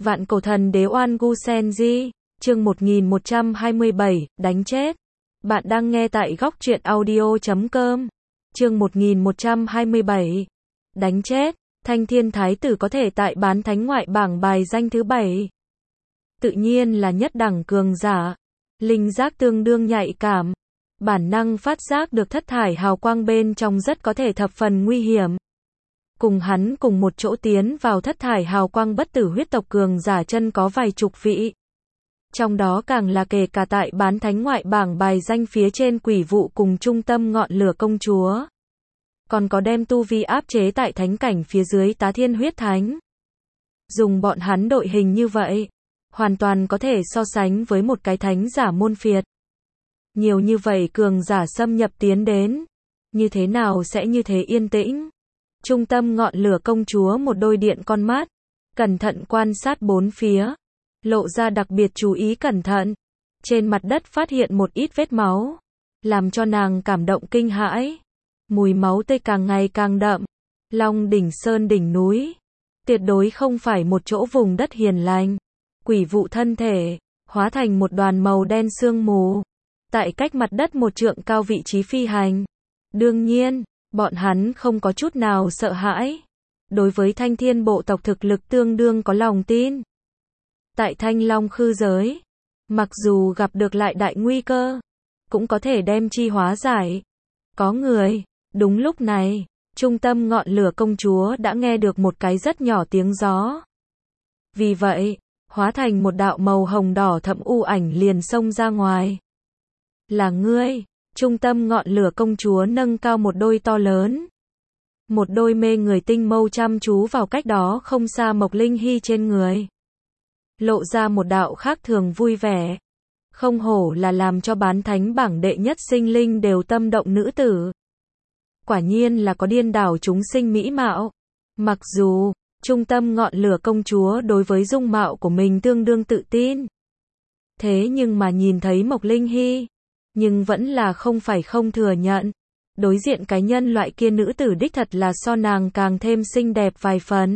Vạn cổ thần đế Oan Gu Senji, chương 1127, đánh chết. Bạn đang nghe tại góc truyện audio.com. Chương 1127, đánh chết. Thanh Thiên Thái tử có thể tại bán thánh ngoại bảng bài danh thứ 7. Tự nhiên là nhất đẳng cường giả. Linh giác tương đương nhạy cảm. Bản năng phát giác được thất thải hào quang bên trong rất có thể thập phần nguy hiểm. Cùng hắn cùng một chỗ tiến vào thất thải hào quang bất tử huyết tộc cường giả chân có vài chục vị. Trong đó càng là kể cả tại bán thánh ngoại bảng bài danh phía trên Quỷ Vụ cùng trung tâm ngọn lửa công chúa. Còn có đem tu vi áp chế tại thánh cảnh phía dưới Tá Thiên Huyết Thánh. Dùng bọn hắn đội hình như vậy, hoàn toàn có thể so sánh với một cái thánh giả môn phiệt. Nhiều như vậy cường giả xâm nhập tiến đến, như thế nào sẽ như thế yên tĩnh? Trung tâm ngọn lửa công chúa một đôi điện con mắt, cẩn thận quan sát bốn phía, lộ ra đặc biệt chú ý cẩn thận. Trên mặt đất phát hiện một ít vết máu, làm cho nàng cảm động kinh hãi. Mùi máu tươi càng ngày càng đậm. Long đỉnh sơn đỉnh núi, tuyệt đối không phải một chỗ vùng đất hiền lành. Quỷ Vụ thân thể hóa thành một đoàn màu đen sương mù, tại cách mặt đất một trượng cao vị trí phi hành. Đương nhiên, bọn hắn không có chút nào sợ hãi. Đối với Thanh Thiên bộ tộc thực lực tương đương có lòng tin. Tại Thanh Long khư giới, mặc dù gặp được lại đại nguy cơ, cũng có thể đem chi hóa giải. Có người, đúng lúc này, trung tâm ngọn lửa công chúa đã nghe được một cái rất nhỏ tiếng gió. Vì vậy, hóa thành một đạo màu hồng đỏ thẫm u ảnh liền xông ra ngoài. Là ngươi. Trung tâm ngọn lửa công chúa nâng cao một đôi to lớn. Một đôi mê người tinh mâu chăm chú vào cách đó không xa Mộc Linh Hy trên người. Lộ ra một đạo khác thường vui vẻ. Không hổ là làm cho bán thánh bảng đệ nhất sinh linh đều tâm động nữ tử. Quả nhiên là có điên đảo chúng sinh mỹ mạo. Mặc dù, trung tâm ngọn lửa công chúa đối với dung mạo của mình tương đương tự tin. Thế nhưng mà nhìn thấy Mộc Linh Hy, nhưng vẫn là không phải không thừa nhận. Đối diện cái nhân loại kia nữ tử đích thật là so nàng càng thêm xinh đẹp vài phần.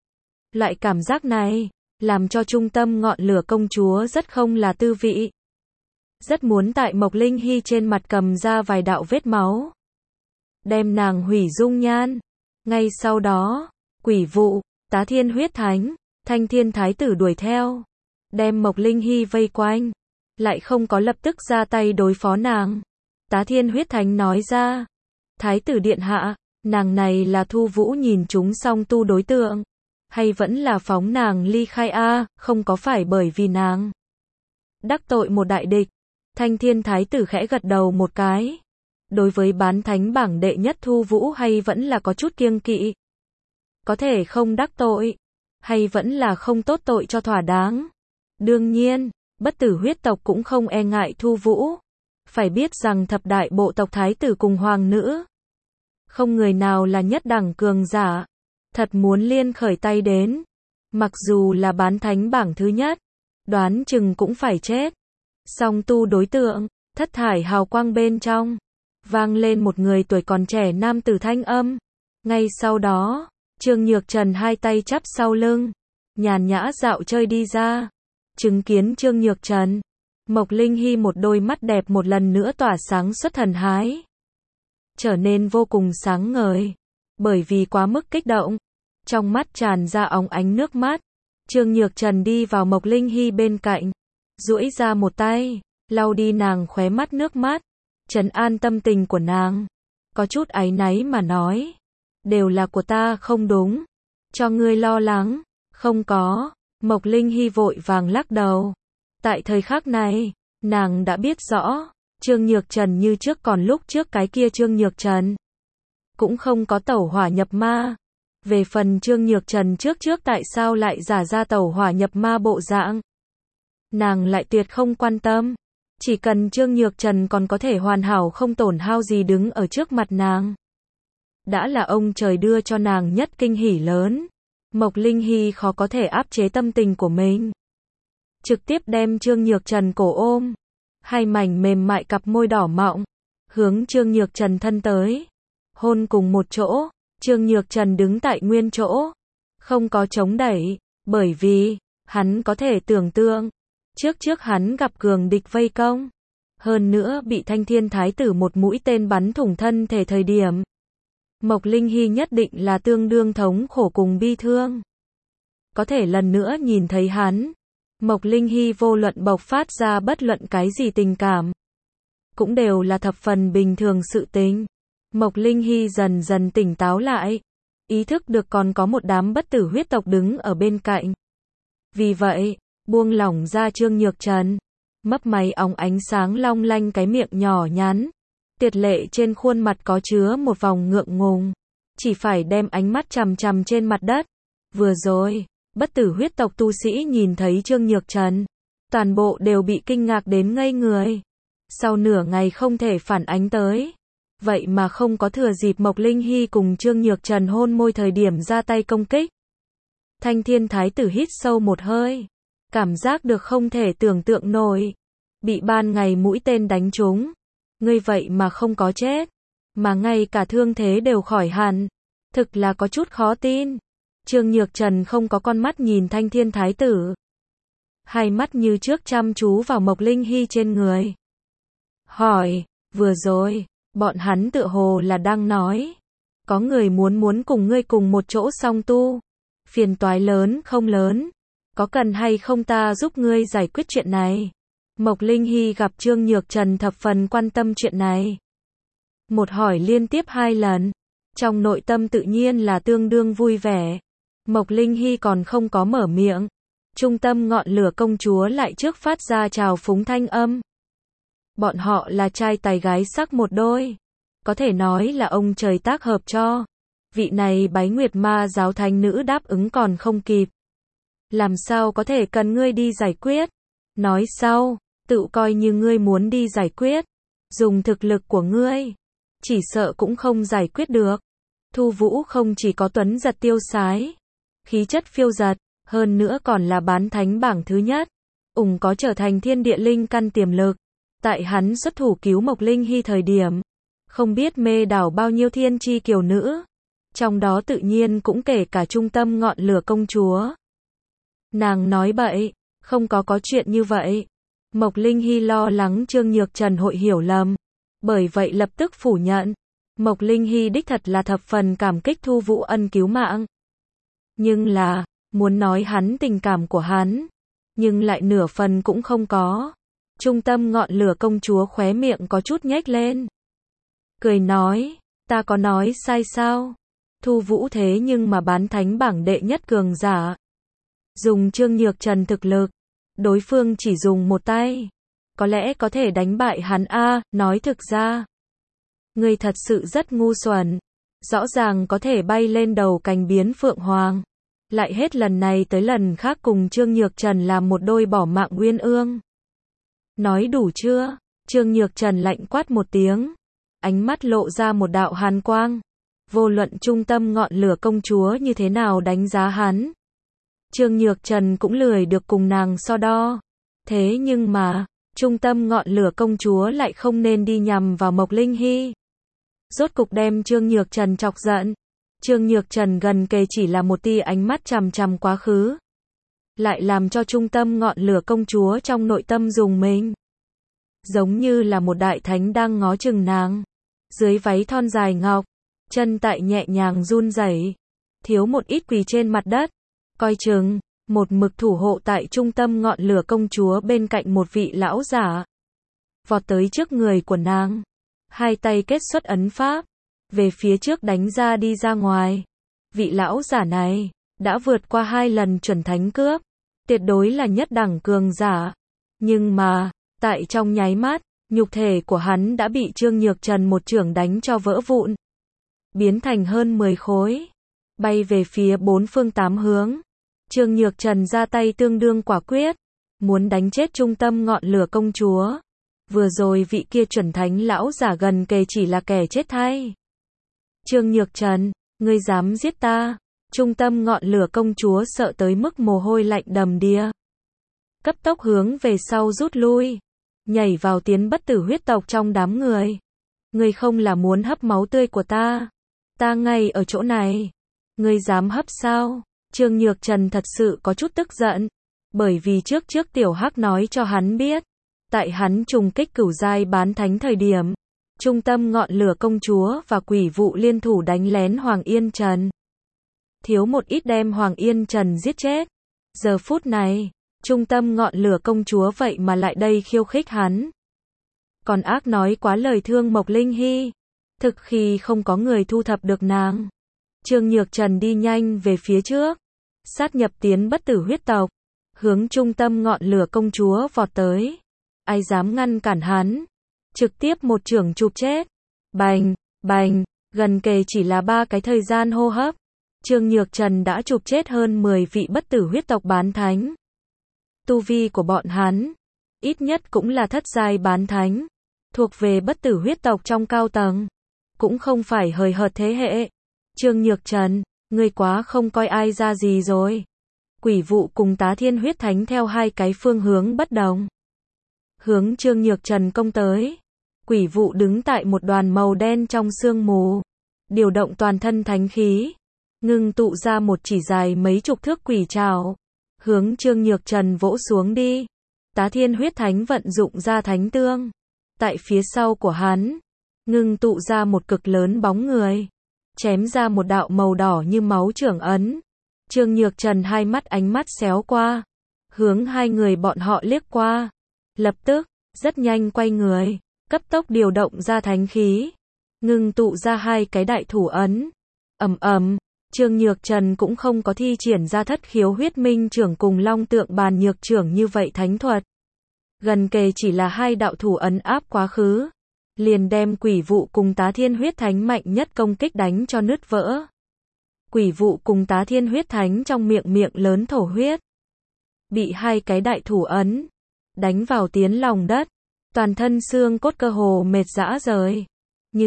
Loại cảm giác này, làm cho trung tâm ngọn lửa công chúa rất không là tư vị. Rất muốn tại Mộc Linh Hy trên mặt cầm ra vài đạo vết máu. Đem nàng hủy dung nhan. Ngay sau đó, Quỷ Vụ, Tá Thiên Huyết Thánh, Thanh Thiên Thái tử đuổi theo. Đem Mộc Linh Hy vây quanh. Lại không có lập tức ra tay đối phó nàng. Tá Thiên Huyết Thánh nói ra. Thái tử điện hạ, nàng này là Thu Vũ nhìn chúng song tu đối tượng. Hay vẫn là phóng nàng ly khai a, không có phải bởi vì nàng đắc tội một đại địch. Thanh Thiên Thái tử khẽ gật đầu một cái. Đối với bán thánh bảng đệ nhất Thu Vũ hay vẫn là có chút kiêng kỵ. Có thể không đắc tội, hay vẫn là không tốt tội cho thỏa đáng. Đương nhiên, bất tử huyết tộc cũng không e ngại Thu Vũ. Phải biết rằng thập đại bộ tộc thái tử cùng hoàng nữ, không người nào là nhất đẳng cường giả. Thật muốn liên khởi tay đến, mặc dù là bán thánh bảng thứ nhất, đoán chừng cũng phải chết. Song tu đối tượng, thất thải hào quang bên trong, vang lên một người tuổi còn trẻ nam tử thanh âm. Ngay sau đó, Trương Nhược Trần hai tay chắp sau lưng, nhàn nhã dạo chơi đi ra. Chứng kiến Trương Nhược Trần, Mộc Linh Hy một đôi mắt đẹp một lần nữa tỏa sáng xuất thần hái. Trở nên vô cùng sáng ngời. Bởi vì quá mức kích động, trong mắt tràn ra óng ánh nước mắt. Trương Nhược Trần đi vào Mộc Linh Hy bên cạnh, duỗi ra một tay, lau đi nàng khóe mắt nước mắt, trấn an tâm tình của nàng. Có chút áy náy mà nói, đều là của ta không đúng, cho ngươi lo lắng. Không có. Mộc Linh Hy vội vàng lắc đầu. Tại thời khắc này, nàng đã biết rõ, Trương Nhược Trần như trước còn lúc trước cái kia Trương Nhược Trần. Cũng không có tẩu hỏa nhập ma. Về phần Trương Nhược Trần trước tại sao lại giả ra tẩu hỏa nhập ma bộ dạng. Nàng lại tuyệt không quan tâm. Chỉ cần Trương Nhược Trần còn có thể hoàn hảo không tổn hao gì đứng ở trước mặt nàng. Đã là ông trời đưa cho nàng nhất kinh hỉ lớn. Mộc Linh Hy khó có thể áp chế tâm tình của mình. Trực tiếp đem Trương Nhược Trần cổ ôm. Hai mảnh mềm mại cặp môi đỏ mọng. Hướng Trương Nhược Trần thân tới. Hôn cùng một chỗ. Trương Nhược Trần đứng tại nguyên chỗ. Không có chống đẩy. Bởi vì, Hắn có thể tưởng tượng, trước hắn gặp cường địch vây công, hơn nữa bị Thanh Thiên Thái tử một mũi tên bắn thủng thân thể thời điểm. Mộc Linh Hy nhất định là tương đương thống khổ cùng bi thương. Có thể lần nữa nhìn thấy hắn, Mộc Linh Hy vô luận bộc phát ra bất luận cái gì tình cảm, cũng đều là thập phần bình thường sự tình. Mộc Linh Hy dần dần tỉnh táo lại, ý thức được còn có một đám bất tử huyết tộc đứng ở bên cạnh. Vì vậy, buông lỏng ra Trương Nhược Trần, mấp máy óng ánh sáng long lanh cái miệng nhỏ nhắn, tiệt lệ trên khuôn mặt có chứa một vòng ngượng ngùng, chỉ phải đem ánh mắt chằm chằm trên mặt đất. Vừa rồi, bất tử huyết tộc tu sĩ nhìn thấy Trương Nhược Trần, toàn bộ đều bị kinh ngạc đến ngây người. Sau nửa ngày không thể phản ánh tới, vậy mà không có thừa dịp Mộc Linh Hy cùng Trương Nhược Trần hôn môi thời điểm ra tay công kích. Thanh Thiên Thái tử hít sâu một hơi, cảm giác được không thể tưởng tượng nổi, bị ban ngày mũi tên đánh trúng, ngươi vậy mà không có chết, mà ngay cả thương thế đều khỏi hẳn, thực là có chút khó tin. Trương Nhược Trần không có con mắt nhìn Thanh Thiên Thái tử, hai mắt như trước chăm chú vào Mộc Linh Hy trên người. Hỏi, vừa rồi, bọn hắn tựa hồ là đang nói, có người muốn cùng ngươi cùng một chỗ song tu, phiền toái lớn không lớn, có cần hay không ta giúp ngươi giải quyết chuyện này? Mộc Linh Hy gặp Trương Nhược Trần thập phần quan tâm chuyện này. Một hỏi liên tiếp hai lần, trong nội tâm tự nhiên là tương đương vui vẻ. Mộc Linh Hy còn không có mở miệng, trung tâm ngọn lửa công chúa lại trước phát ra trào phúng thanh âm. Bọn họ là trai tài gái sắc một đôi, có thể nói là ông trời tác hợp cho. Vị này Bái Nguyệt Ma giáo thánh nữ đáp ứng còn không kịp, làm sao có thể cần ngươi đi giải quyết? Nói sau, tự coi như ngươi muốn đi giải quyết, dùng thực lực của ngươi, chỉ sợ cũng không giải quyết được. Thu Vũ không chỉ có tuấn giật tiêu sái, khí chất phiêu giật, hơn nữa còn là bán thánh bảng thứ nhất, có trở thành thiên địa linh căn tiềm lực. Tại hắn xuất thủ cứu Mộc Linh Hy thời điểm, không biết mê đảo bao nhiêu thiên chi kiều nữ, trong đó tự nhiên cũng kể cả trung tâm ngọn lửa công chúa. Nàng nói bậy, không có chuyện như vậy. Mộc Linh Hy lo lắng Trương Nhược Trần hội hiểu lầm, bởi vậy lập tức phủ nhận. Mộc Linh Hy đích thật là thập phần cảm kích Thu Vũ ân cứu mạng. Nhưng là, muốn nói hắn tình cảm của hắn, nhưng lại nửa phần cũng không có. Trung tâm ngọn lửa công chúa khóe miệng có chút nhếch lên, cười nói, ta có nói sai sao? Thu Vũ thế nhưng mà bán thánh bảng đệ nhất cường giả. Dùng Trương Nhược Trần thực lực, đối phương chỉ dùng một tay, có lẽ có thể đánh bại hắn a. Nói thực ra, ngươi thật sự rất ngu xuẩn, rõ ràng có thể bay lên đầu cành biến phượng hoàng, lại hết lần này tới lần khác cùng Trương Nhược Trần làm một đôi bỏ mạng uyên ương. Nói đủ chưa? Trương Nhược Trần lạnh quát một tiếng, ánh mắt lộ ra một đạo hàn quang. Vô luận trung tâm ngọn lửa công chúa như thế nào đánh giá hắn, Trương Nhược Trần cũng lười được cùng nàng so đo. Thế nhưng mà, trung tâm ngọn lửa công chúa lại không nên đi nhằm vào Mộc Linh Hy. Rốt cục đem Trương Nhược Trần chọc giận. Trương Nhược Trần gần kề chỉ là một tia ánh mắt chằm chằm quá khứ, lại làm cho trung tâm ngọn lửa công chúa trong nội tâm rùng mình. Giống như là một đại thánh đang ngó chừng nàng. Dưới váy thon dài ngọc, chân tại nhẹ nhàng run rẩy, thiếu một ít quỳ trên mặt đất, coi chừng, một mực thủ hộ tại trung tâm ngọn lửa công chúa bên cạnh một vị lão giả. Vọt tới trước người của nàng, hai tay kết xuất ấn pháp, về phía trước đánh ra đi ra ngoài. Vị lão giả này, đã vượt qua 2 lần chuẩn thánh cướp, tuyệt đối là nhất đẳng cường giả. Nhưng mà, tại trong nháy mắt, nhục thể của hắn đã bị Trương Nhược Trần một chưởng đánh cho vỡ vụn, biến thành hơn 10 khối, bay về phía 4 phương 8 hướng. Trương Nhược Trần ra tay tương đương quả quyết, muốn đánh chết trung tâm ngọn lửa công chúa. Vừa rồi vị kia chuẩn thánh lão giả gần kề chỉ là kẻ chết thay. Trương Nhược Trần, ngươi dám giết ta? Trung tâm ngọn lửa công chúa sợ tới mức mồ hôi lạnh đầm đìa, cấp tốc hướng về sau rút lui, nhảy vào tiến bất tử huyết tộc trong đám người. Ngươi không là muốn hấp máu tươi của ta? Ta ngay ở chỗ này, ngươi dám hấp sao? Trương Nhược Trần thật sự có chút tức giận, Bởi vì trước Tiểu Hắc nói cho hắn biết, tại hắn trùng kích cửu giai bán thánh thời điểm, trung tâm ngọn lửa công chúa và quỷ vụ liên thủ đánh lén Hoàng Yên Trần. Thiếu một ít đem Hoàng Yên Trần giết chết. Giờ phút này, trung tâm ngọn lửa công chúa vậy mà lại đây khiêu khích hắn. Còn ác nói quá lời thương Mộc Linh Hy. Thực khi không có người thu thập được nàng. Trương Nhược Trần đi nhanh về phía trước. Sát nhập tiến bất tử huyết tộc. Hướng trung tâm ngọn lửa công chúa vọt tới. Ai dám ngăn cản hắn. Trực tiếp một chưởng chụp chết. Bành, bành, gần kề chỉ là 3 cái thời gian hô hấp. Trương Nhược Trần đã chụp chết hơn 10 vị bất tử huyết tộc bán thánh. Tu vi của bọn hắn, ít nhất cũng là thất giai bán thánh, thuộc về bất tử huyết tộc trong cao tầng, cũng không phải hời hợt thế hệ. Trương Nhược Trần, ngươi quá không coi ai ra gì rồi. Quỷ vụ cùng Tá Thiên huyết thánh theo 2 cái phương hướng bất đồng. Hướng Trương Nhược Trần công tới. Quỷ vụ đứng tại một đoàn màu đen trong sương mù, điều động toàn thân thánh khí, ngưng tụ ra một chỉ dài mấy chục thước quỷ trảo, hướng Trương Nhược Trần vỗ xuống đi. Tá Thiên huyết thánh vận dụng ra thánh tương, tại phía sau của hắn, ngưng tụ ra một cực lớn bóng người, chém ra một đạo màu đỏ như máu chưởng ấn. Trương Nhược Trần hai mắt ánh mắt xéo qua, hướng 2 người bọn họ liếc qua, lập tức, rất nhanh quay người, cấp tốc điều động ra thánh khí, ngưng tụ ra 2 cái đại thủ ấn. Ầm ầm, Trương Nhược Trần cũng không có thi triển ra thất khiếu huyết minh trưởng cùng long tượng bàn nhược trưởng như vậy thánh thuật. Gần kề chỉ là 2 đạo thủ ấn áp quá khứ, liền đem quỷ vụ cùng Tá Thiên huyết thánh mạnh nhất công kích đánh cho nứt vỡ. Quỷ vụ cùng Tá Thiên huyết thánh trong miệng lớn thổ huyết, bị 2 cái đại thủ ấn đánh vào tiến lòng đất, toàn thân xương cốt cơ hồ mệt rã rời. Như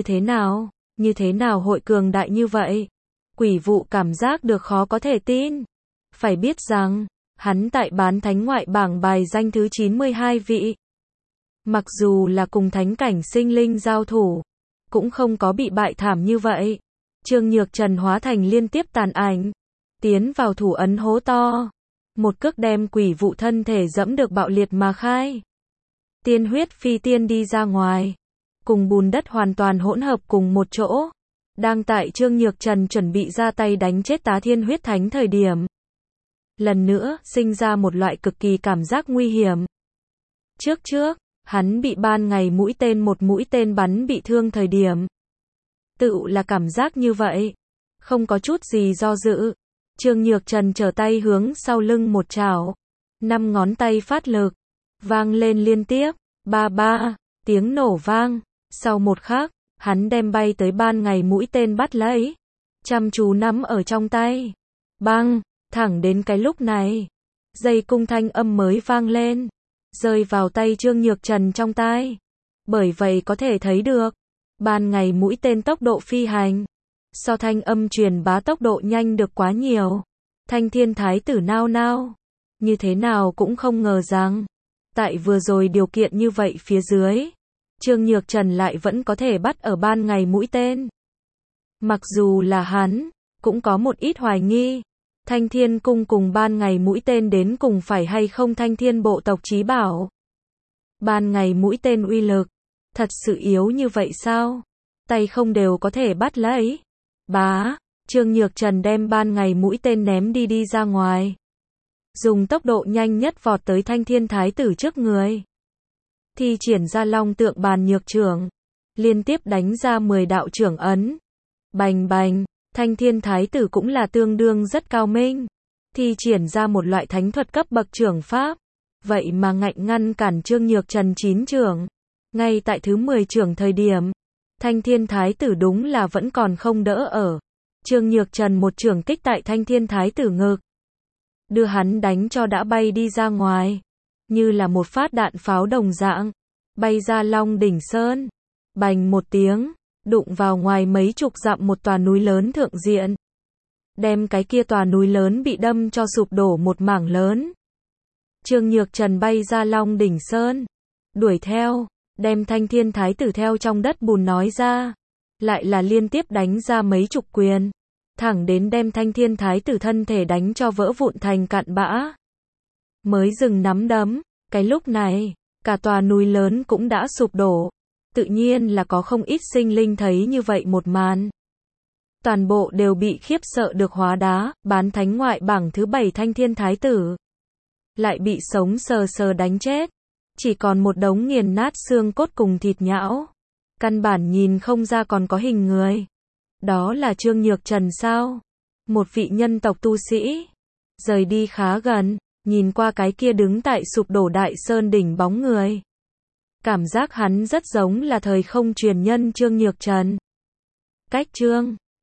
thế nào hội cường đại như vậy? Quỷ vụ cảm giác được khó có thể tin. Phải biết rằng, hắn tại bán thánh ngoại bảng bài danh thứ 92 vị. Mặc dù là cùng thánh cảnh sinh linh giao thủ, cũng không có bị bại thảm như vậy. Trương Nhược Trần hóa thành liên tiếp tàn ảnh, tiến vào thủ ấn hố to. Một cước đem quỷ vụ thân thể dẫm được bạo liệt mà khai. Tiên huyết phi tiên đi ra ngoài, cùng bùn đất hoàn toàn hỗn hợp cùng một chỗ. Đang tại Trương Nhược Trần chuẩn bị ra tay đánh chết Tá Thiên huyết thánh thời điểm, lần nữa sinh ra một loại cực kỳ cảm giác nguy hiểm. Trước, hắn bị ban ngày một mũi tên bắn bị thương thời điểm. Tự là cảm giác như vậy, không có chút gì do dự. Trương Nhược Trần trở tay hướng sau lưng một chảo, 5 ngón tay phát lực, vang lên liên tiếp, ba, tiếng nổ vang. Sau một khắc, hắn đem bay tới ban ngày mũi tên bắt lấy, chăm chú nắm ở trong tay. Băng, thẳng đến cái lúc này, dây cung thanh âm mới vang lên, rơi vào tay Trương Nhược Trần trong tai. Bởi vậy có thể thấy được, ban ngày mũi tên tốc độ phi hành, so thanh âm truyền bá tốc độ nhanh được quá nhiều. Thanh Thiên Thái tử nao, như thế nào cũng không ngờ rằng, tại vừa rồi điều kiện như vậy phía dưới, Trương Nhược Trần lại vẫn có thể bắt ở ban ngày mũi tên. Mặc dù là hắn, cũng có một ít hoài nghi, Thanh Thiên cung cùng ban ngày mũi tên đến cùng phải hay không Thanh Thiên bộ tộc chí bảo. Ban ngày mũi tên uy lực, thật sự yếu như vậy sao? Tay không đều có thể bắt lấy. Bá, Trương Nhược Trần đem ban ngày mũi tên ném đi ra ngoài. Dùng tốc độ nhanh nhất vọt tới Thanh Thiên Thái tử trước người. Thi triển ra long tượng bàn nhược trưởng, liên tiếp đánh ra 10 đạo trưởng ấn. Bành bành, Thanh Thiên Thái tử cũng là tương đương rất cao minh. Thi triển ra một loại thánh thuật cấp bậc trưởng pháp. Vậy mà ngăn cản Trương Nhược Trần 9 trưởng. Ngay tại thứ 10 trưởng thời điểm, Thanh Thiên Thái tử đúng là vẫn còn không đỡ ở. Trương Nhược Trần một trưởng kích tại Thanh Thiên Thái tử ngực, đưa hắn đánh cho đã bay đi ra ngoài, như là một phát đạn pháo đồng dạng, bay ra Long Đỉnh Sơn. Bành một tiếng, đụng vào ngoài mấy chục dặm một tòa núi lớn thượng diện. Đem cái kia tòa núi lớn bị đâm cho sụp đổ một mảng lớn. Trương Nhược Trần bay ra Long Đỉnh Sơn, đuổi theo, đem Thanh Thiên Thái tử theo trong đất bùn nói ra, lại là liên tiếp đánh ra mấy chục quyền, thẳng đến đem Thanh Thiên Thái tử thân thể đánh cho vỡ vụn thành cặn bã. mới dừng nắm đấm, cái lúc này, cả tòa núi lớn cũng đã sụp đổ. Tự nhiên là có không ít sinh linh thấy như vậy một màn. Toàn bộ đều bị khiếp sợ được hóa đá, bán thánh ngoại bảng thứ 7 Thanh Thiên Thái Tử. Lại bị sống sờ sờ đánh chết. Chỉ còn một đống nghiền nát xương cốt cùng thịt nhão. Căn bản nhìn không ra còn có hình người. Đó là Trương Nhược Trần sao? Một vị nhân tộc tu sĩ. Rời đi khá gần, nhìn qua cái kia đứng tại sụp đổ đại sơn đỉnh bóng người. Cảm giác hắn rất giống là thời không truyền nhân Trương Nhược Trần. Cách Trương